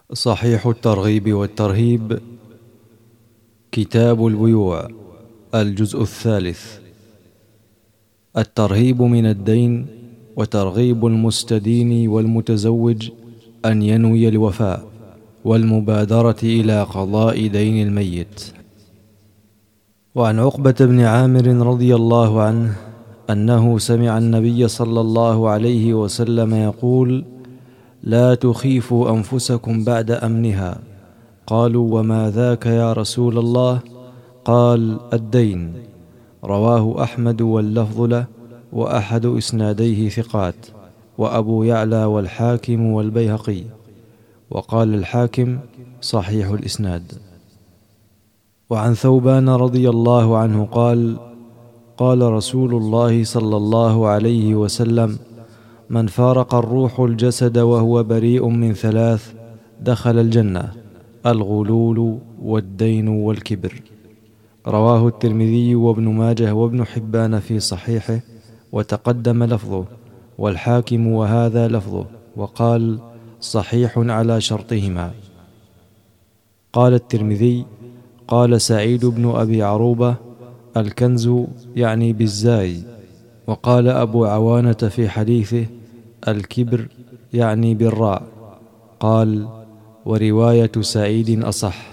صحيح الترغيب والترهيب، كتاب البيوع، الجزء الثالث. الترهيب من الدين، وترغيب المستدين والمتزوج أن ينوي الوفاء والمبادرة إلى قضاء دين الميت. وعن عقبة بن عامر رضي الله عنه أنه سمع النبي صلى الله عليه وسلم يقول: لا تخيفوا أنفسكم بعد أمنها. قالوا: وما ذاك يا رسول الله؟ قال: الدين. رواه أحمد واللفظ له، وأحد إسناديه ثقات، وأبو يعلى والحاكم والبيهقي. وقال الحاكم: صحيح الإسناد. وعن ثوبان رضي الله عنه قال: قال رسول الله صلى الله عليه وسلم: من فارق الروح الجسد وهو بريء من ثلاث دخل الجنة: الغلول والدين والكبر. رواه الترمذي وابن ماجه وابن حبان في صحيحه، وتقدم لفظه، والحاكم وهذا لفظه، وقال: صحيح على شرطهما. قال الترمذي: قال سعيد بن أبي عروبة: الكنز يعني بالزاي. وقال أبو عوانة في حديثه: الكبر يعني بالراء. قال: ورواية سعيد أصح.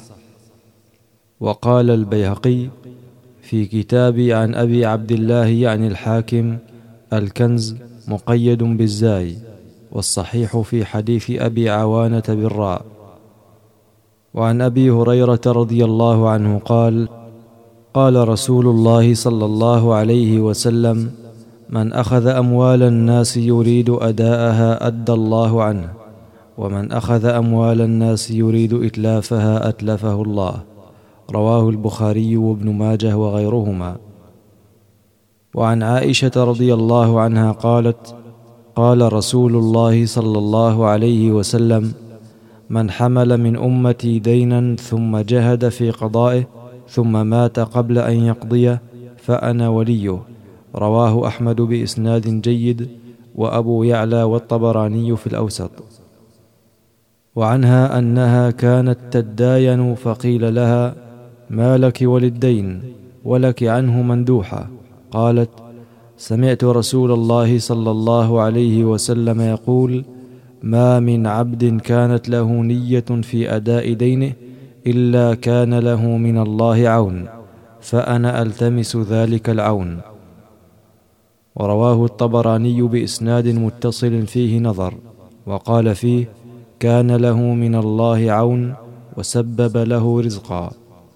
وقال البيهقي في كتابي عن أبي عبد الله يعني الحاكم: الكنز مقيد بالزاي، والصحيح في حديث أبي عوانة بالراء. وعن أبي هريرة رضي الله عنه قال: قال رسول الله صلى الله عليه وسلم: من أخذ أموال الناس يريد أداءها أدى الله عنه، ومن أخذ أموال الناس يريد إتلافها أتلفه الله. رواه البخاري وابن ماجه وغيرهما. وعن عائشة رضي الله عنها قالت: قال رسول الله صلى الله عليه وسلم: من حمل من أمتي دينا ثم جهد في قضائه ثم مات قبل أن يقضيه فأنا وليه. رواه أحمد بإسناد جيد، وأبو يعلى والطبراني في الأوسط. وعنها أنها كانت تداين فقيل لها: ما لك وللدين ولك عنه مندوحة؟ قالت: سمعت رسول الله صلى الله عليه وسلم يقول: ما من عبد كانت له نية في أداء دينه إلا كان له من الله عون، فأنا ألتمس ذلك العون. ورواه الطبراني بإسناد متصل فيه نظر، وقال فيه: كان له من الله عون وسبب له رزقا.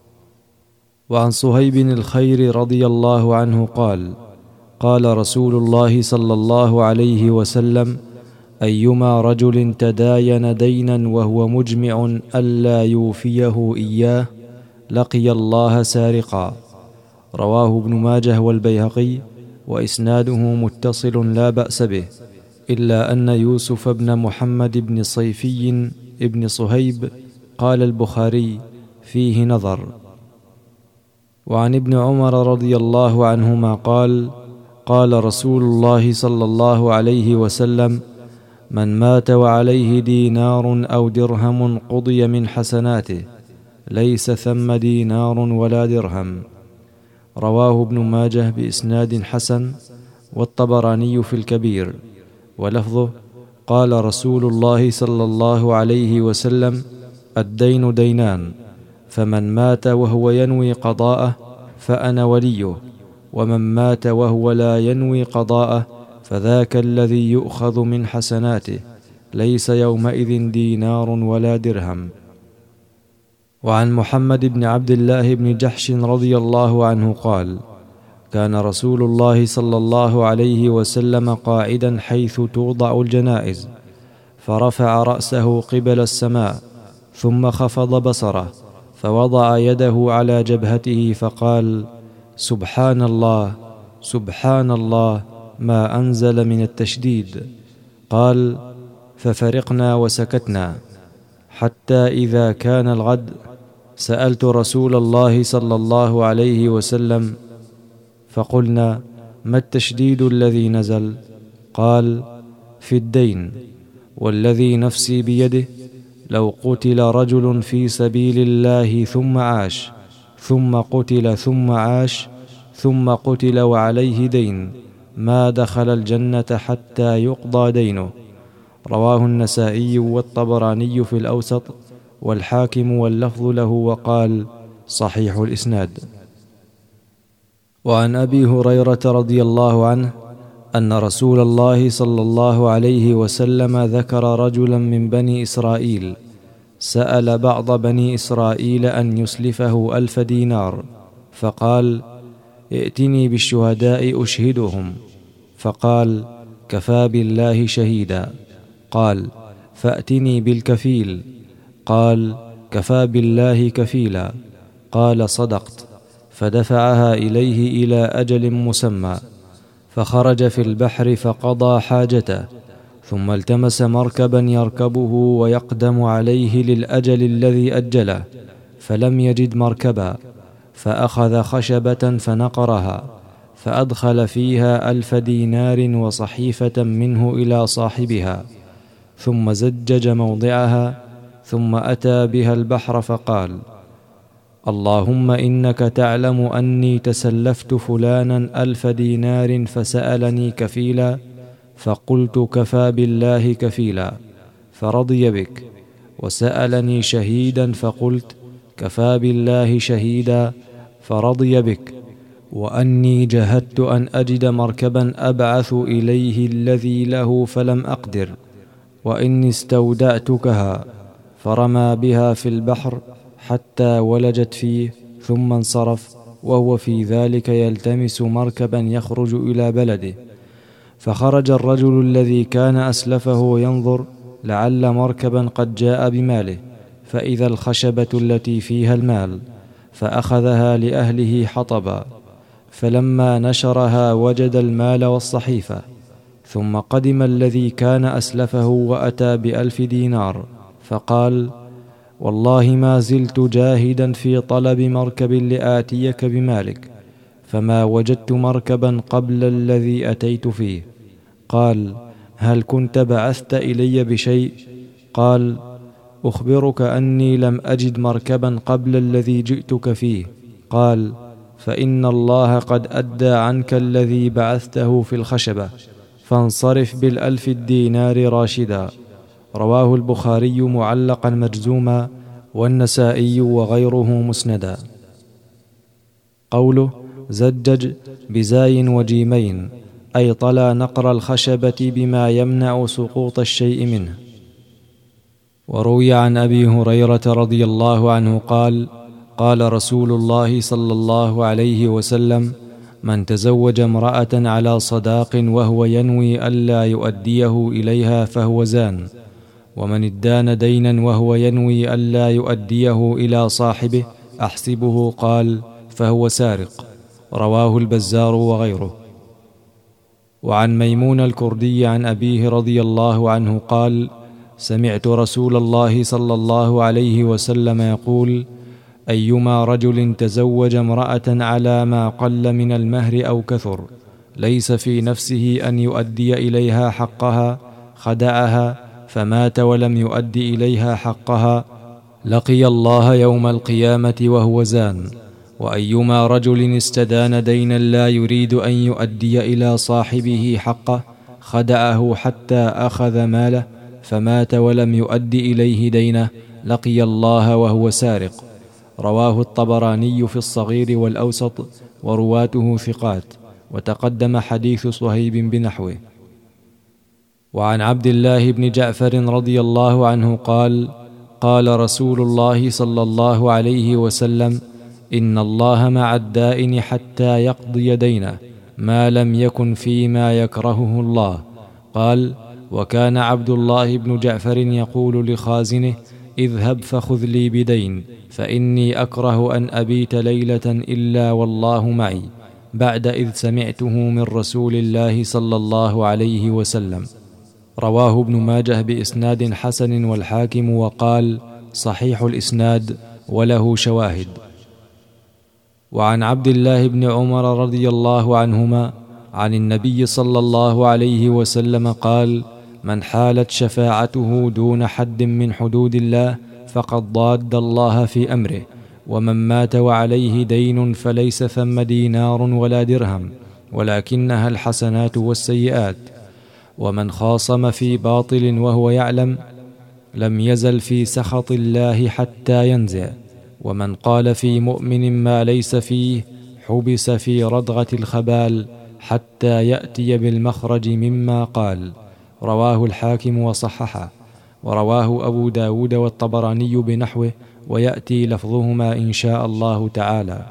وعن صهيب الخير رضي الله عنه قال: قال رسول الله صلى الله عليه وسلم: أيما رجل تداين دينا وهو مجمع ألا يوفيه إياه لقي الله سارقا. رواه ابن ماجه والبيهقي، وإسناده متصل لا بأس به، إلا أن يوسف بن محمد بن صيفي ابن صهيب قال البخاري: فيه نظر. وعن ابن عمر رضي الله عنهما قال: قال رسول الله صلى الله عليه وسلم: من مات وعليه دينار أو درهم قضي من حسناته، ليس ثم دينار ولا درهم. رواه ابن ماجه بإسناد حسن، والطبراني في الكبير، ولفظه: قال رسول الله صلى الله عليه وسلم: الدين دينان، فمن مات وهو ينوي قضاءه فأنا وليه، ومن مات وهو لا ينوي قضاءه فذاك الذي يؤخذ من حسناته، ليس يومئذ دينار ولا درهم. وعن محمد بن عبد الله بن جحش رضي الله عنه قال: كان رسول الله صلى الله عليه وسلم قاعدا حيث توضع الجنائز، فرفع رأسه قبل السماء، ثم خفض بصره، فوضع يده على جبهته فقال: سبحان الله، سبحان الله، ما أنزل من التشديد. قال: ففرقنا وسكتنا، حتى إذا كان الغد سألت رسول الله صلى الله عليه وسلم فقلنا: ما التشديد الذي نزل؟ قال: في الدين، والذي نفسي بيده لو قتل رجل في سبيل الله ثم عاش، ثم قتل ثم عاش، ثم قتل وعليه دين، ما دخل الجنة حتى يقضى دينه. رواه النسائي والطبراني في الأوسط، والحاكم واللفظ له، وقال: صحيح الإسناد. وعن أبي هريرة رضي الله عنه أن رسول الله صلى الله عليه وسلم ذكر رجلا من بني إسرائيل سأل بعض بني إسرائيل أن يسلفه 1000 دينار، فقال: ائتني بالشهداء أشهدهم. فقال: كفى بالله شهيدا. قال: فأتني بالكفيل. قال: كفى بالله كفيلا. قال: صدقت. فدفعها إليه إلى أجل مسمى، فخرج في البحر فقضى حاجته، ثم التمس مركبا يركبه ويقدم عليه للأجل الذي أجله، فلم يجد مركبا، فأخذ خشبة فنقرها، فأدخل فيها 1000 دينار وصحيفة منه إلى صاحبها، ثم زجج موضعها، ثم أتى بها البحر فقال: اللهم إنك تعلم أني تسلفت فلانا 1000 دينار فسألني كفيلا، فقلت: كفى بالله كفيلا، فرضي بك. وسألني شهيدا فقلت: كفى بالله شهيدا، فرضي بك. وأني جهدت أن أجد مركبا أبعث إليه الذي له فلم أقدر، وإني استودعتكها، فرمى بها في البحر حتى ولجت فيه، ثم انصرف وهو في ذلك يلتمس مركبا يخرج إلى بلده. فخرج الرجل الذي كان أسلفه ينظر لعل مركبا قد جاء بماله، فإذا الخشبة التي فيها المال، فأخذها لأهله حطبا، فلما نشرها وجد المال والصحيفة. ثم قدم الذي كان أسلفه وأتى ب1000 دينار، فقال: والله ما زلت جاهدا في طلب مركب لآتيك بمالك، فما وجدت مركبا قبل الذي أتيت فيه. قال: هل كنت بعثت إلي بشيء؟ قال: أخبرك أني لم أجد مركبا قبل الذي جئتك فيه. قال: فإن الله قد أدى عنك الذي بعثته في الخشبة، فانصرف ب1000 دينار راشدا. رواه البخاري معلقا مجزوما، والنسائي وغيره مسندا. قوله زجج بزاي وجيمين، أي طلى نقر الخشبة بما يمنع سقوط الشيء منه. وروي عن أبي هريرة رضي الله عنه قال: قال رسول الله صلى الله عليه وسلم: من تزوج امرأة على صداق وهو ينوي ألا يؤديه إليها فهو زان، ومن ادان دينا وهو ينوي ألا يؤديه إلى صاحبه أحسبه قال فهو سارق. رواه البزار وغيره. وعن ميمون الكردي عن أبيه رضي الله عنه قال: سمعت رسول الله صلى الله عليه وسلم يقول: أيما رجل تزوج امرأة على ما قل من المهر أو كثر، ليس في نفسه أن يؤدي إليها حقها، خدعها فمات ولم يؤدي إليها حقها، لقي الله يوم القيامة وهو زان. وأيما رجل استدان دينا لا يريد أن يؤدي إلى صاحبه حقه، خدعه حتى أخذ ماله فمات ولم يؤدي إليه دينه، لقي الله وهو سارق. رواه الطبراني في الصغير والأوسط، ورواته ثقات، وتقدم حديث صهيب بنحوه. وعن عبد الله بن جعفر رضي الله عنه قال: قال رسول الله صلى الله عليه وسلم: إن الله مع الدائن حتى يقضي دينه، ما لم يكن فيما يكرهه الله. قال: وكان عبد الله بن جعفر يقول لخازنه: اذهب فخذ لي بدين، فإني أكره أن أبيت ليلة إلا والله معي، بعد إذ سمعته من رسول الله صلى الله عليه وسلم. رواه ابن ماجه بإسناد حسن والحاكم وقال: صحيح الإسناد وله شواهد. وعن عبد الله بن عمر رضي الله عنهما عن النبي صلى الله عليه وسلم قال: من حالت شفاعته دون حد من حدود الله فقد ضاد الله في أمره، ومن مات وعليه دين فليس ثم دينار ولا درهم، ولكنها الحسنات والسيئات. ومن خاصم في باطل وهو يعلم لم يزل في سخط الله حتى ينزع. ومن قال في مؤمن ما ليس فيه حبس في ردغة الخبال حتى يأتي بالمخرج مما قال. رواه الحاكم وصححه، ورواه أبو داود والطبراني بنحوه، ويأتي لفظهما إن شاء الله تعالى.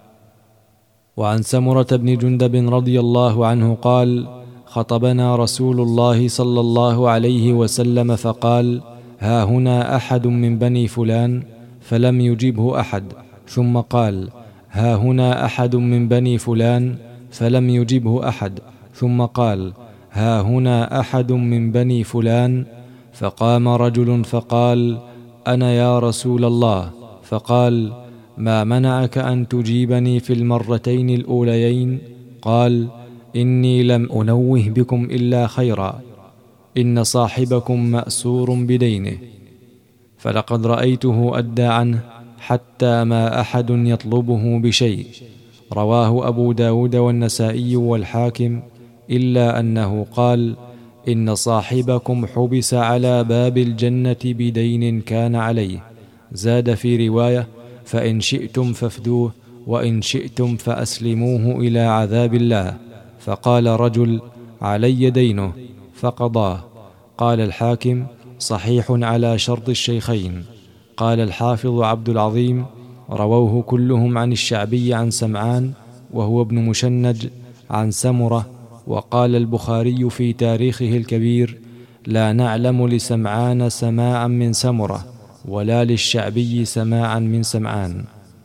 وعن سمرة بن جندب رضي الله عنه قال: خطبنا رسول الله صلى الله عليه وسلم فقال: ها هنا أحد من بني فلان، فلم يجبه أحد، ثم قال: ها هنا أحد من بني فلان، فلم يجبه أحد، ثم قال: ها هنا أحد من بني فلان. فقام رجل فقال: أنا يا رسول الله. فقال: ما منعك أن تجيبني في المرتين الأوليين؟ قال: إني لم أنوه بكم إلا خيرا، إن صاحبكم مأسور بدينه، فلقد رأيته أدى عنه حتى ما أحد يطلبه بشيء. رواه أبو داود والنسائي والحاكم، إلا أنه قال: إن صاحبكم حبس على باب الجنة بدين كان عليه. زاد في رواية: فإن شئتم فافدوه، وإن شئتم فأسلموه إلى عذاب الله. فقال رجل: علي دينه، فقضاه. قال الحاكم: صحيح على شرط الشيخين. قال الحافظ عبد العظيم: رووه كلهم عن الشعبي عن سمعان وهو ابن مشنج عن سمرة. وقال البخاري في تاريخه الكبير: لا نعلم لسمعان سماعا من سمرة، ولا للشعبي سماعا من سمعان.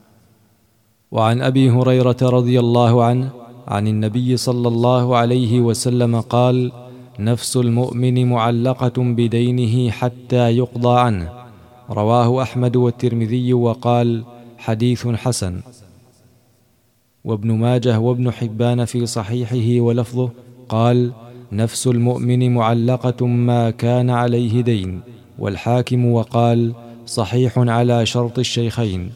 وعن أبي هريرة رضي الله عنه عن النبي صلى الله عليه وسلم قال: نفس المؤمن معلقة بدينه حتى يقضى عنه. رواه أحمد والترمذي، وقال: حديث حسن. وابن ماجه وابن حبان في صحيحه ولفظه قال: نفس المؤمن معلقة ما كان عليه دين. والحاكم وقال: صحيح على شرط الشيخين.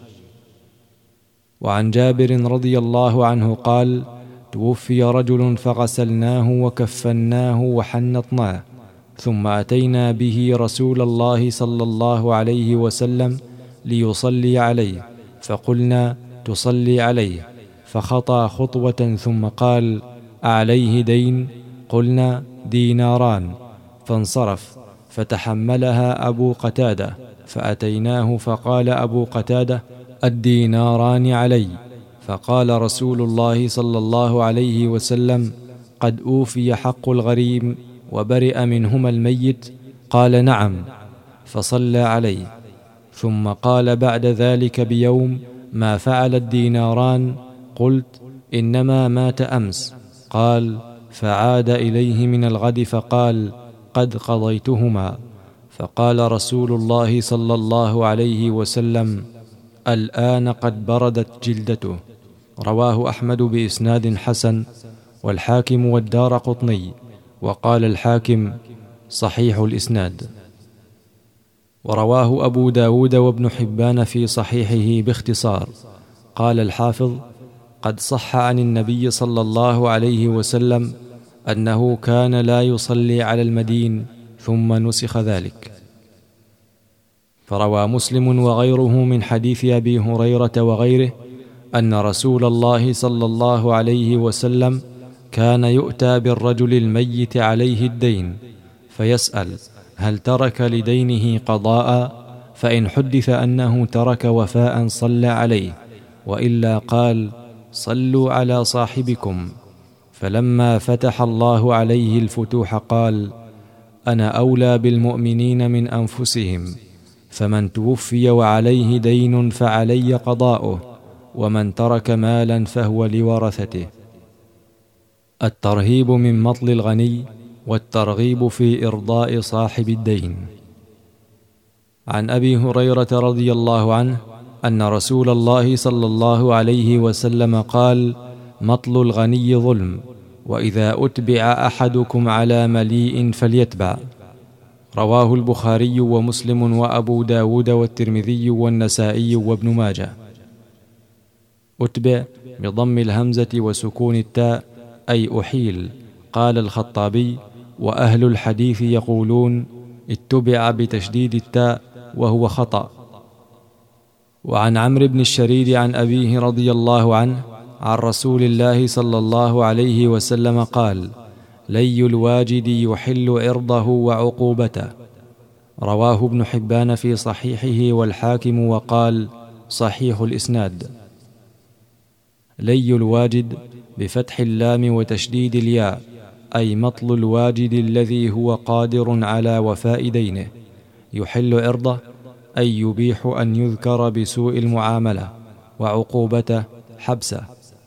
وعن جابر رضي الله عنه قال: توفي رجل فغسلناه وكفناه وحنطناه، ثم أتينا به رسول الله صلى الله عليه وسلم ليصلي عليه، فقلنا: تصلي عليه؟ فخطى خطوة ثم قال: أعليه دين؟ قلنا: ديناران. فانصرف، فتحملها أبو قتادة، فأتيناه فقال أبو قتادة: الديناران علي. فقال رسول الله صلى الله عليه وسلم: قد أوفي حق الغريم وبرئ منهما الميت. قال: نعم. فصلى عليه، ثم قال بعد ذلك بيوم: ما فعل الديناران؟ قلت: إنما مات أمس. قال: فعاد إليه من الغد فقال: قد قضيتهما. فقال رسول الله صلى الله عليه وسلم: الآن قد بردت جلدته. رواه أحمد بإسناد حسن، والحاكم والدارقطني، وقال الحاكم: صحيح الإسناد. ورواه أبو داود وابن حبان في صحيحه باختصار. قال الحافظ: قد صح عن النبي صلى الله عليه وسلم أنه كان لا يصلي على المدين، ثم نسخ ذلك. فروى مسلم وغيره من حديث أبي هريرة وغيره أن رسول الله صلى الله عليه وسلم كان يؤتى بالرجل الميت عليه الدين، فيسأل: هل ترك لدينه قضاء؟ فإن حدث أنه ترك وفاء صلى عليه، وإلا قال: صلوا على صاحبكم. فلما فتح الله عليه الفتوح قال: أنا أولى بالمؤمنين من أنفسهم، فمن توفي وعليه دين فعلي قضاؤه، ومن ترك مالا فهو لورثته. الترهيب من مطل الغني، والترغيب في إرضاء صاحب الدين. عن أبي هريرة رضي الله عنه أن رسول الله صلى الله عليه وسلم قال: مطل الغني ظلم، وإذا أتبع أحدكم على مليء فليتبع، رواه البخاري ومسلم وأبو داود والترمذي والنسائي وابن ماجه. أتبع بضم الهمزة وسكون التاء أي أحيل. قال الخطابي: وأهل الحديث يقولون اتبع بتشديد التاء وهو خطأ. وعن عمرو بن الشريد عن أبيه رضي الله عنه عن رسول الله صلى الله عليه وسلم قال: لي الواجد يحل عرضه وعقوبته. رواه ابن حبان في صحيحه والحاكم وقال: صحيح الإسناد. لي الواجد بفتح اللام وتشديد الياء أي مطل الواجد الذي هو قادر على وفاء دينه. يحل عرضه أي يبيح أن يذكر بسوء المعاملة، وعقوبته حبسه.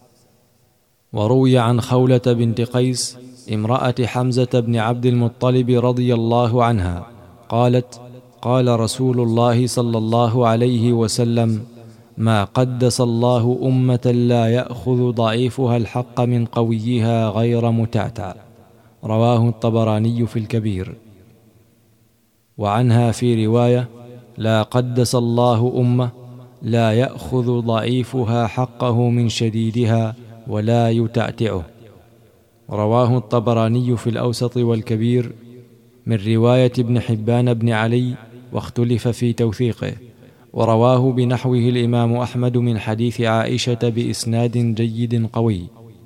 وروي عن خولة بنت قيس امرأة حمزة بن عبد المطلب رضي الله عنها قالت: قال رسول الله صلى الله عليه وسلم: ما قدس الله أمة لا يأخذ ضعيفها الحق من قويها غير متعتع. رواه الطبراني في الكبير. وعنها في رواية: لا قدس الله أمة لا يأخذ ضعيفها حقه من شديدها ولا يتعتعه. رواه الطبراني في الأوسط والكبير من رواية ابن حبان بن علي، واختلف في توثيقه. ورواه بنحوه الإمام أحمد من حديث عائشة بإسناد جيد قوي.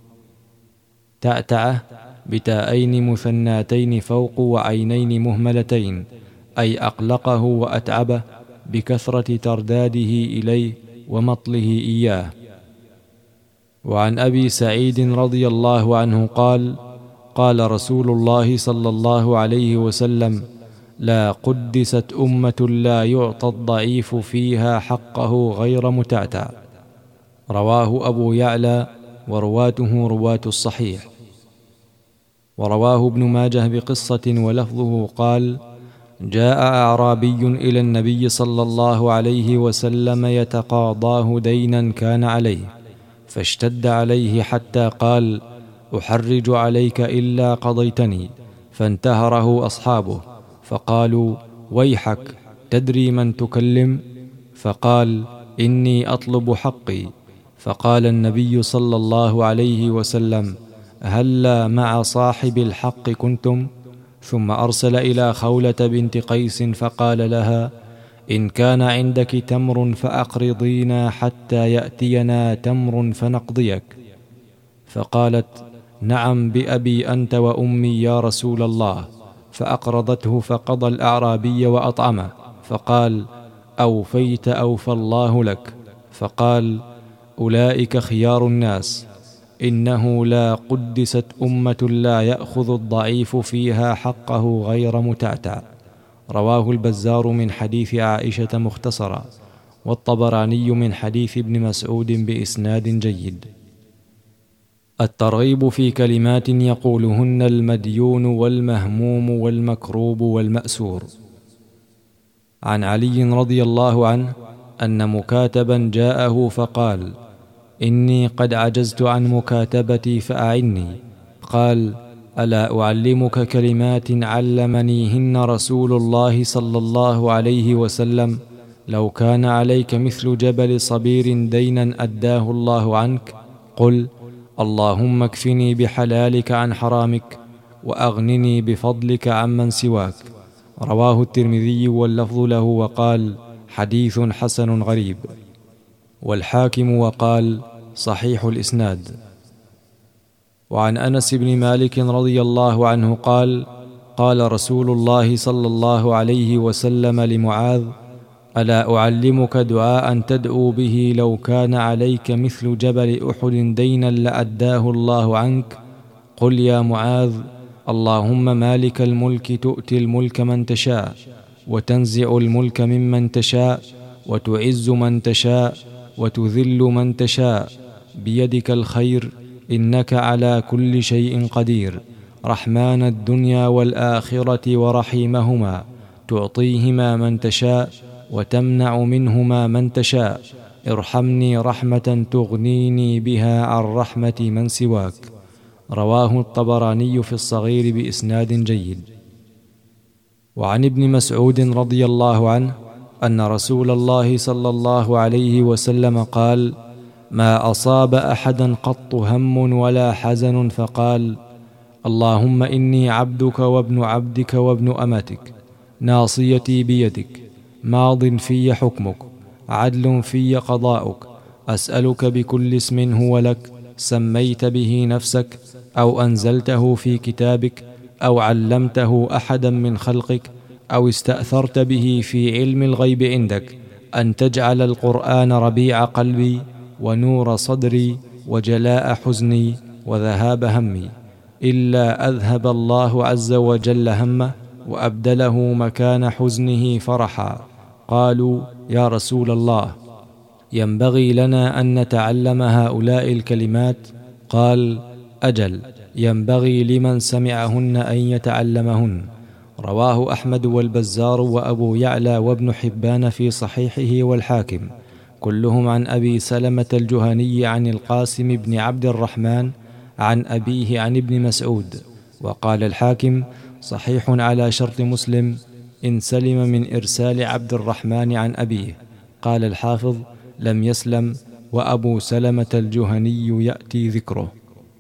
تعتعه بتاءين مثناتين فوق وعينين مهملتين أي أقلقه وأتعبه بكثرة ترداده إليه ومطله إياه. وعن أبي سعيد رضي الله عنه قال: قال رسول الله صلى الله عليه وسلم: لا قدست أمة لا يعطى الضعيف فيها حقه غير متعتع. رواه أبو يعلى ورواته رواة الصحيح. ورواه ابن ماجه بقصة ولفظه قال: جاء أعرابي إلى النبي صلى الله عليه وسلم يتقاضاه دينا كان عليه، فاشتد عليه حتى قال: أحرج عليك إلا قضيتني. فانتهره أصحابه فقالوا: ويحك، تدري من تكلم؟ فقال: إني أطلب حقي. فقال النبي صلى الله عليه وسلم: هلا مع صاحب الحق كنتم؟ ثم أرسل إلى خولة بنت قيس فقال لها: إن كان عندك تمر فأقرضينا حتى يأتينا تمر فنقضيك. فقالت: نعم بأبي أنت وأمي يا رسول الله. فأقرضته فقضى الأعرابي وأطعمه. فقال: أوفيت أوفى الله لك. فقال: أولئك خيار الناس، إنه لا قدست أمة لا يأخذ الضعيف فيها حقه غير متعتع. رواه البزار من حديث عائشة مختصرا، والطبراني من حديث ابن مسعود بإسناد جيد. الترغيب في كلمات يقولهن المديون والمهموم والمكروب والمأسور. عن علي رضي الله عنه أن مكاتبا جاءه فقال: إني قد عجزت عن مكاتبتي فأعني. قال: ألا أعلمك كلمات علمنيهن رسول الله صلى الله عليه وسلم؟ لو كان عليك مثل جبل صبير دينا أداه الله عنك، قل: اللهم اكفني بحلالك عن حرامك، وأغنني بفضلك عمن سواك. رواه الترمذي واللفظ له، وقال: حديث حسن غريب. والحاكم وقال: صحيح الإسناد. وعن أنس بن مالك رضي الله عنه قال: قال رسول الله صلى الله عليه وسلم لمعاذ: ألا أعلمك دعاء تدعو به لو كان عليك مثل جبل أحد دينا لأداه الله عنك؟ قل يا معاذ: اللهم مالك الملك تؤتي الملك من تشاء، وتنزع الملك ممن تشاء، وتعز من تشاء، وتذل من تشاء، بيدك الخير، إنك على كل شيء قدير. رحمن الدنيا والآخرة ورحيمهما، تعطيهما من تشاء وتمنع منهما من تشاء. ارحمني رحمة تغنيني بها عن رحمة من سواك. رواه الطبراني في الصغير بإسناد جيد. وعن ابن مسعود رضي الله عنه أن رسول الله صلى الله عليه وسلم قال: ما أصاب أحدا قط هم ولا حزن فقال: اللهم إني عبدك وابن عبدك وابن أمتك، ناصيتي بيدك، ماض في حكمك، عدل في قضاؤك، أسألك بكل اسم هو لك سميت به نفسك أو أنزلته في كتابك أو علمته أحدا من خلقك أو استأثرت به في علم الغيب عندك، أن تجعل القرآن ربيع قلبي ونور صدري وجلاء حزني وذهاب همي، إلا أذهب الله عز وجل همه وأبدله مكان حزنه فرحا. قالوا: يا رسول الله، ينبغي لنا أن نتعلم هؤلاء الكلمات؟ قال: أجل، ينبغي لمن سمعهن أن يتعلمهن. رواه أحمد والبزار وأبو يعلى وابن حبان في صحيحه والحاكم، كلهم عن أبي سلمة الجهني عن القاسم بن عبد الرحمن عن أبيه عن ابن مسعود. وقال الحاكم: صحيح على شرط مسلم إن سلم من إرسال عبد الرحمن عن أبيه. قال الحافظ: لم يسلم، وأبو سلمة الجهني يأتي ذكره.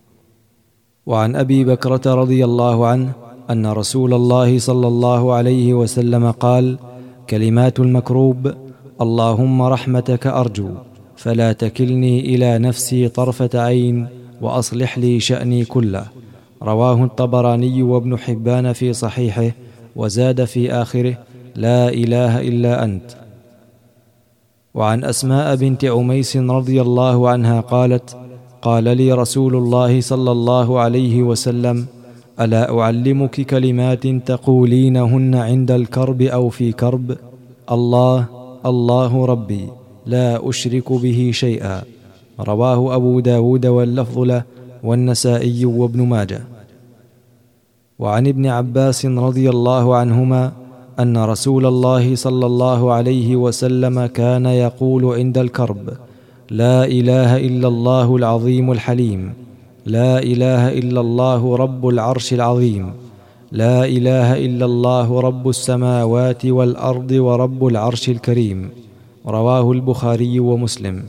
وعن أبي بكرة رضي الله عنه أن رسول الله صلى الله عليه وسلم قال: كلمات المكروب: اللهم رحمتك أرجو فلا تكلني إلى نفسي طرفة عين وأصلح لي شأني كله. رواه الطبراني وابن حبان في صحيحه، وزاد في آخره: لا إله إلا أنت. وعن أسماء بنت عميس رضي الله عنها قالت: قال لي رسول الله صلى الله عليه وسلم: ألا أعلمك كلمات تقولينهن عند الكرب أو في كرب؟ الله الله ربي لا أشرك به شيئا. رواه أبو داود واللفظ له والنسائي وابن ماجه. وعن ابن عباس رضي الله عنهما أن رسول الله صلى الله عليه وسلم كان يقول عند الكرب: لا إله إلا الله العظيم الحليم، لا إله إلا الله رب العرش العظيم، لا إله إلا الله رب السماوات والأرض ورب العرش الكريم. رواه البخاري ومسلم.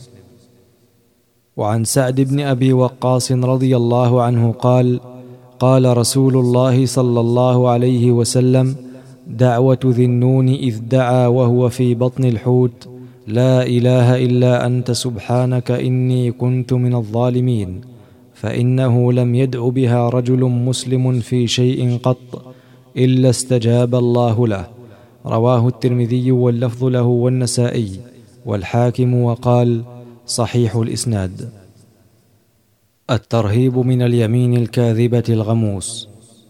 وعن سعد بن أبي وقاص رضي الله عنه قال: قال رسول الله صلى الله عليه وسلم: دعوة ذي النون إذ دعا وهو في بطن الحوت: لا إله إلا أنت سبحانك إني كنت من الظالمين، فإنه لم يدع بها رجل مسلم في شيء قط إلا استجاب الله له. رواه الترمذي واللفظ له والنسائي والحاكم، وقال: صحيح الإسناد. الترهيب من اليمين الكاذبة الغموس.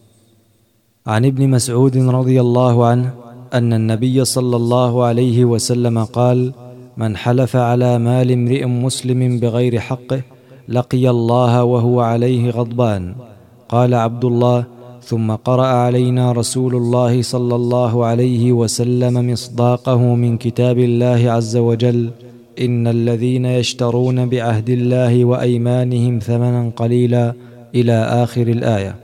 عن ابن مسعود رضي الله عنه أن النبي صلى الله عليه وسلم قال: من حلف على مال امرئ مسلم بغير حقه لقي الله وهو عليه غضبان. قال عبد الله: ثم قرأ علينا رسول الله صلى الله عليه وسلم مصداقه من كتاب الله عز وجل: إن الذين يشترون بعهد الله وأيمانهم ثمنا قليلا، إلى آخر الآية.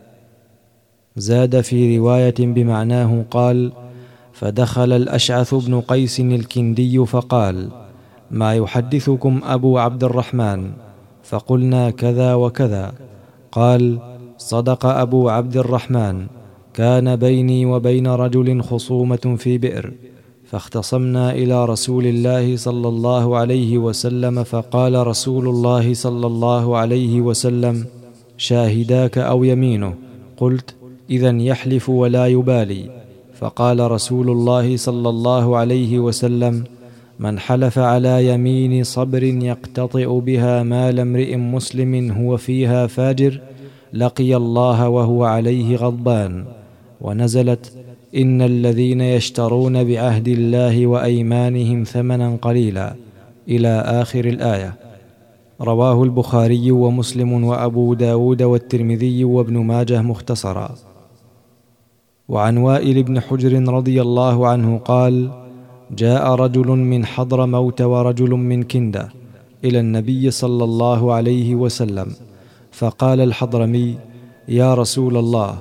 زاد في رواية بمعناه قال: فدخل الأشعث بن قيس الكندي فقال: ما يحدثكم أبو عبد الرحمن؟ فقلنا: كذا وكذا. قال: صدق أبو عبد الرحمن، كان بيني وبين رجل خصومة في بئر، فاختصمنا إلى رسول الله صلى الله عليه وسلم، فقال رسول الله صلى الله عليه وسلم: شاهداك أو يمينه؟ قلت: إذن يحلف ولا يبالي. فقال رسول الله صلى الله عليه وسلم: من حلف على يمين صبر يقتطع بها مال امرئ مسلم هو فيها فاجر لقي الله وهو عليه غضبان. ونزلت: إن الذين يشترون بعهد الله وأيمانهم ثمنا قليلا، إلى آخر الآية. رواه البخاري ومسلم وأبو داود والترمذي وابن ماجه مختصرا. وعن وائل بن حجر رضي الله عنه قال: جاء رجل من حضرموت ورجل من كندة إلى النبي صلى الله عليه وسلم، فقال الحضرمي: يا رسول الله،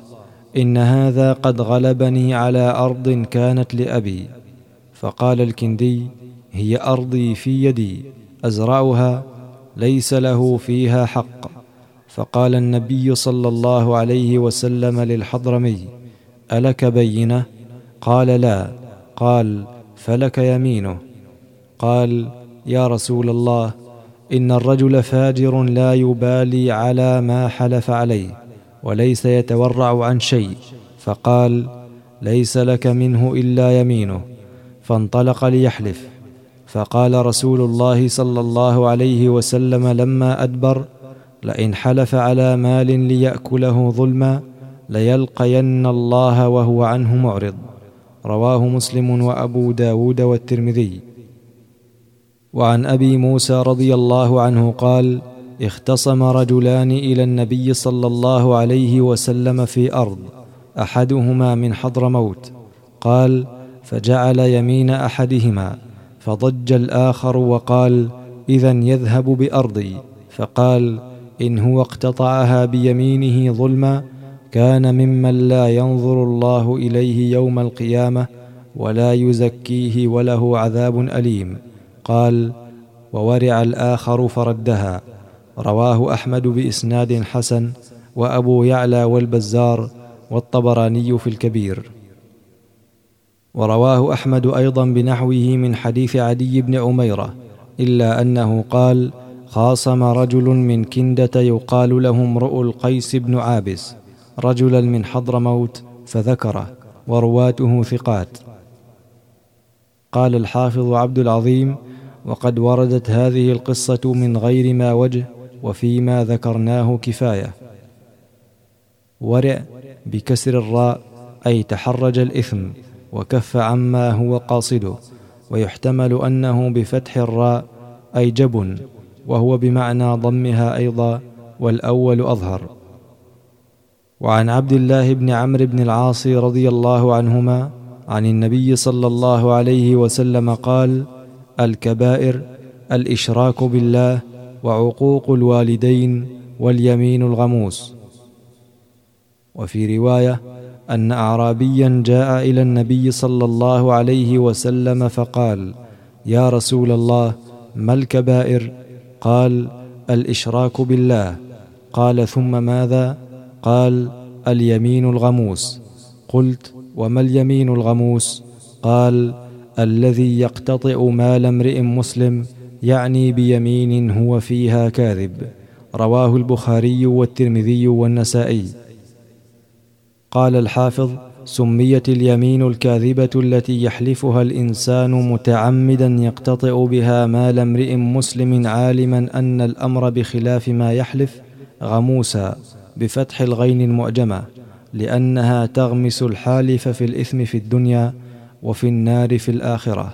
إن هذا قد غلبني على أرض كانت لأبي. فقال الكندي: هي أرضي في يدي أزرعها، ليس له فيها حق. فقال النبي صلى الله عليه وسلم للحضرمي: ألك بينة؟ قال: لا. قال: فلك يمينه. قال: يا رسول الله، إن الرجل فاجر لا يبالي على ما حلف عليه، وليس يتورع عن شيء. فقال: ليس لك منه إلا يمينه. فانطلق ليحلف. فقال رسول الله صلى الله عليه وسلم لما أدبر: لئن حلف على مال ليأكله ظلما ليلقين الله وهو عنه معرض. رواه مسلم وأبو داود والترمذي. وعن أبي موسى رضي الله عنه قال: اختصم رجلان إلى النبي صلى الله عليه وسلم في أرض، أحدهما من حضرموت. قال: فجعل يمين أحدهما، فضج الآخر وقال: إذن يذهب بأرضي. فقال: إن هو اقتطعها بيمينه ظلما كان ممن لا ينظر الله إليه يوم القيامة ولا يزكيه وله عذاب أليم. قال: وورع الآخر فردها. رواه أحمد بإسناد حسن، وأبو يعلى والبزار والطبراني في الكبير. ورواه أحمد أيضا بنحوه من حديث عدي بن عميرة، إلا أنه قال: خاصم رجل من كندة يقال له امرؤ القيس بن عابس رجلا من حضرموت فذكره، ورواته ثقات. قال الحافظ عبد العظيم: وقد وردت هذه القصة من غير ما وجه، وفيما ذكرناه كفاية. ورع بكسر الراء أي تحرج الإثم وكف عما هو قاصده، ويحتمل أنه بفتح الراء أي جبن، وهو بمعنى ضمها أيضا، والأول أظهر. وعن عبد الله بن عمرو بن العاص رضي الله عنهما عن النبي صلى الله عليه وسلم قال: الكبائر الإشراك بالله، وعقوق الوالدين، واليمين الغموس. وفي رواية أن أعرابيا جاء إلى النبي صلى الله عليه وسلم فقال: يا رسول الله، ما الكبائر؟ قال: الإشراك بالله. قال: ثم ماذا؟ قال: اليمين الغموس. قلت: وما اليمين الغموس؟ قال: الذي يقتطع مال امرئ مسلم، يعني بيمين هو فيها كاذب. رواه البخاري والترمذي والنسائي. قال الحافظ: سميت اليمين الكاذبة التي يحلفها الإنسان متعمدا يقتطع بها مال امرئ مسلم عالما أن الأمر بخلاف ما يحلف غموسا بفتح الغين المعجمة، لأنها تغمس الحالف في الإثم في الدنيا وفي النار في الآخرة.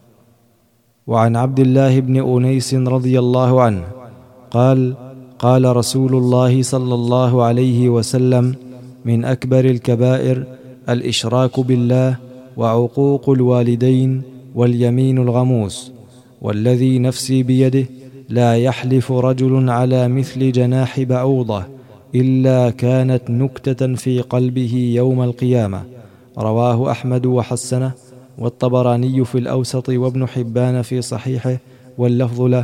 وعن عبد الله بن أنيس رضي الله عنه قال: قال رسول الله صلى الله عليه وسلم: من أكبر الكبائر الإشراك بالله، وعقوق الوالدين، واليمين الغموس. والذي نفسي بيده لا يحلف رجل على مثل جناح بعوضة إلا كانت نكتة في قلبه يوم القيامة. رواه أحمد وحسنه، والطبراني في الأوسط، وابن حبان في صحيحه، واللفظ له،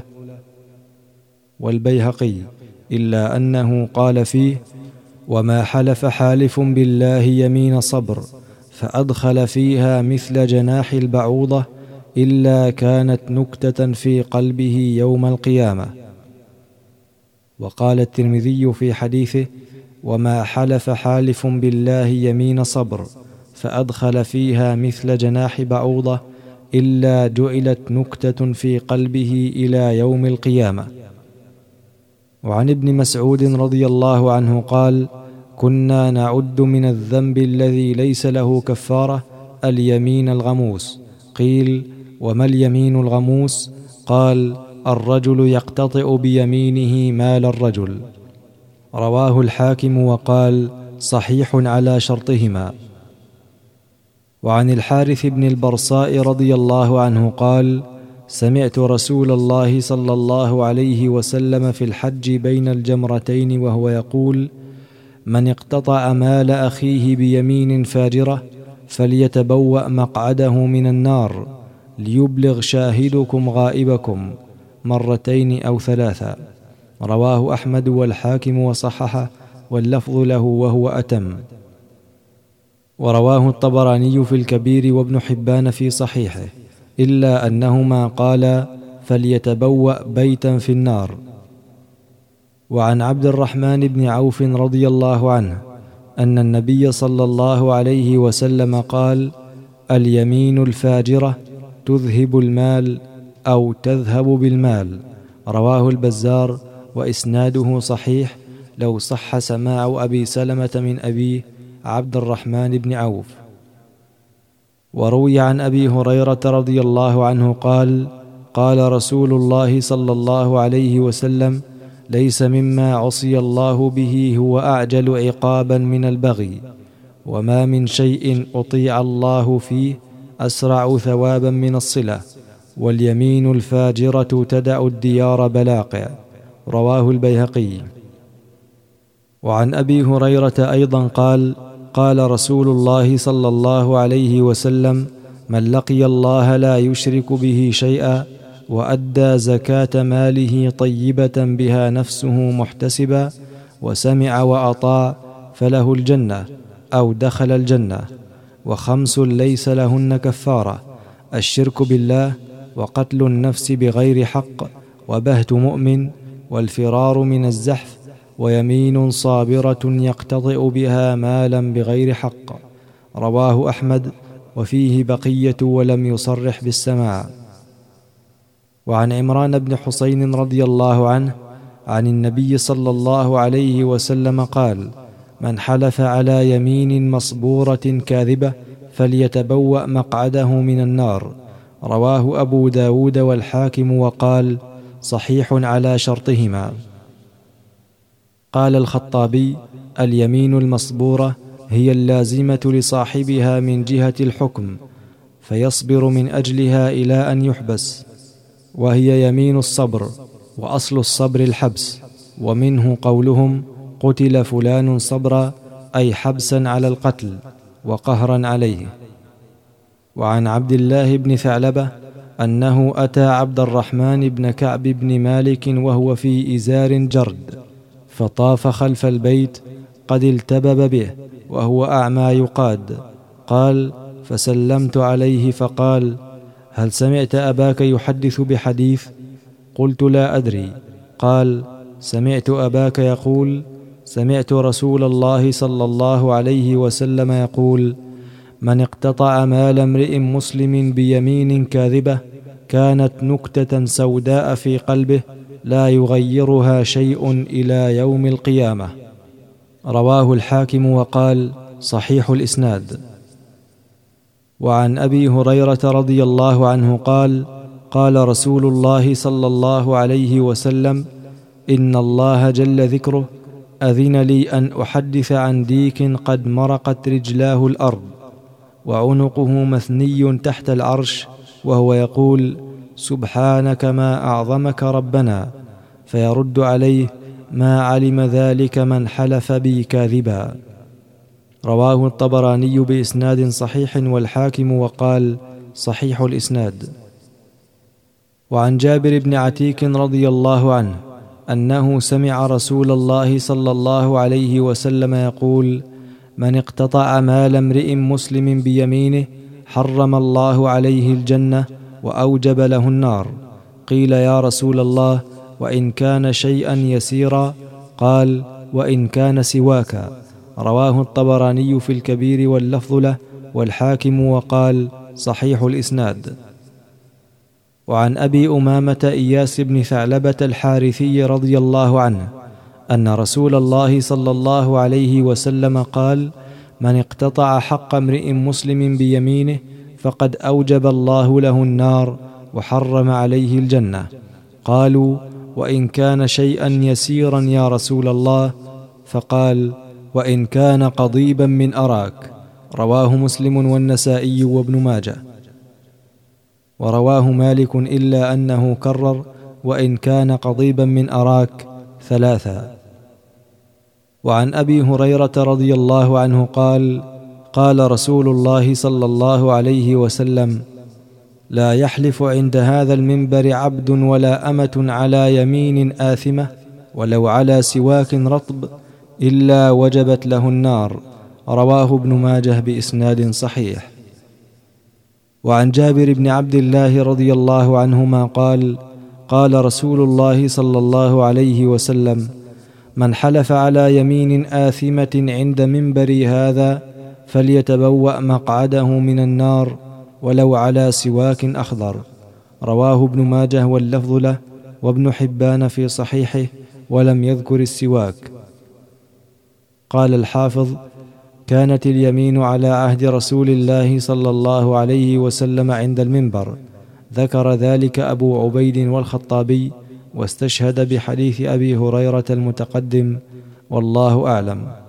والبيهقي، إلا أنه قال فيه: وما حلف حالف بالله يمين صبر فأدخل فيها مثل جناح البعوضة إلا كانت نكتة في قلبه يوم القيامة. وقال الترمذي في حديثه: وما حلف حالف بالله يمين صبر فأدخل فيها مثل جناح بعوضة إلا جعلت نكتة في قلبه إلى يوم القيامة. وعن ابن مسعود رضي الله عنه قال: كنا نعد من الذنب الذي ليس له كفارة اليمين الغموس. قيل: وما اليمين الغموس؟ قال: الرجل يقتطع بيمينه مال الرجل. رواه الحاكم وقال: صحيح على شرطهما. وعن الحارث بن البرصاء رضي الله عنه قال: سمعت رسول الله صلى الله عليه وسلم في الحج بين الجمرتين وهو يقول: من اقتطع مال أخيه بيمين فاجرة فليتبوأ مقعده من النار، ليبلغ شاهدكم غائبكم 2 أو 3. رواه أحمد والحاكم وصححه، واللفظ له وهو أتم. ورواه الطبراني في الكبير وابن حبان في صحيحه، إلا أنهما قالا فليتبوأ بيتا في النار. وعن عبد الرحمن بن عوف رضي الله عنه أن النبي صلى الله عليه وسلم قال: اليمين الفاجرة تذهب المال أو تذهب بالمال. رواه البزار وإسناده صحيح، لو صح سماع أبي سلمة من أبيه عبد الرحمن بن عوف. وروي عن أبي هريرة رضي الله عنه قال: قال رسول الله صلى الله عليه وسلم: ليس مما عصي الله به هو أعجل عقابا من البغي، وما من شيء أطيع الله فيه أسرع ثوابا من الصلة، واليمين الفاجرة تدع الديار بلاقع. رواه البيهقي. وعن أبي هريرة أيضا قال: قال رسول الله صلى الله عليه وسلم: من لقي الله لا يشرك به شيئا وأدى زكاة ماله طيبة بها نفسه محتسبا وسمع وأطاع فله الجنة أو دخل الجنة. 5 ليس لهن كفارة: الشرك بالله، وقتل النفس بغير حق، وبهت مؤمن، والفرار من الزحف، ويمين صابرة يقتطع بها مالا بغير حق. رواه أحمد، وفيه بقية ولم يصرح بالسماع. وعن عمران بن حسين رضي الله عنه عن النبي صلى الله عليه وسلم قال: من حلف على يمين مصبورة كاذبة فليتبوأ مقعده من النار. رواه أبو داود والحاكم، وقال: صحيح على شرطهما. قال الخطابي: اليمين المصبورة هي اللازمة لصاحبها من جهة الحكم، فيصبر من أجلها إلى أن يحبس، وهي يمين الصبر، وأصل الصبر الحبس. ومنه قولهم: قتل فلان صبرا، أي حبسا على القتل وقهرا عليه. وعن عبد الله بن ثعلبة أنه أتى عبد الرحمن بن كعب بن مالك وهو في إزار جرد، فطاف خلف البيت قد التبب به وهو أعمى يقاد. قال: فسلمت عليه فقال: هل سمعت أباك يحدث بحديث؟ قلت: لا أدري. قال: سمعت أباك يقول: سمعت رسول الله صلى الله عليه وسلم يقول: من اقتطع مال امرئ مسلم بيمين كاذبة كانت نكتة سوداء في قلبه لا يغيرها شيء إلى يوم القيامة. رواه الحاكم، وقال: صحيح الإسناد. وعن أبي هريرة رضي الله عنه قال: قال رسول الله صلى الله عليه وسلم: إن الله جل ذكره أذن لي أن أحدث عن ديك قد مرقت رجلاه الأرض، وعنقه مثني تحت العرش، وهو يقول: سبحانك ما أعظمك ربنا، فيرد عليه: ما علم ذلك من حلف بي كاذبا. رواه الطبراني بإسناد صحيح، والحاكم، وقال: صحيح الإسناد. وعن جابر بن عتيك رضي الله عنه أنه سمع رسول الله صلى الله عليه وسلم يقول: من اقتطع مال امرئ مسلم بيمينه حرم الله عليه الجنة وأوجب له النار. قيل: يا رسول الله، وإن كان شيئا يسيرا؟ قال: وإن كان سواكا. رواه الطبراني في الكبير، واللفظ له، والحاكم، وقال: صحيح الإسناد. وعن أبي أمامة إياس بن ثعلبة الحارثي رضي الله عنه أن رسول الله صلى الله عليه وسلم قال: من اقتطع حق امرئ مسلم بيمينه فقد أوجب الله له النار وحرم عليه الجنة. قالوا: وإن كان شيئا يسيرا يا رسول الله؟ فقال: وإن كان قضيبا من أراك. رواه مسلم والنسائي وابن ماجه. ورواه مالك إلا أنه كرر: وإن كان قضيبا من أراك 3. وعن أبي هريرة رضي الله عنه قال: قال رسول الله صلى الله عليه وسلم: لا يحلف عند هذا المنبر عبد ولا أمة على يمين آثمة ولو على سواك رطب إلا وجبت له النار. رواه ابن ماجه بإسناد صحيح. وعن جابر بن عبد الله رضي الله عنهما قال: قال رسول الله صلى الله عليه وسلم: من حلف على يمين آثمة عند منبري هذا فليتبوأ مقعده من النار ولو على سواك أخضر. رواه ابن ماجه واللفظ له، وابن حبان في صحيحه ولم يذكر السواك. قال الحافظ: كانت اليمين على عهد رسول الله صلى الله عليه وسلم عند المنبر. ذكر ذلك أبو عبيد والخطابي، واستشهد بحديث أبي هريرة المتقدم، والله أعلم.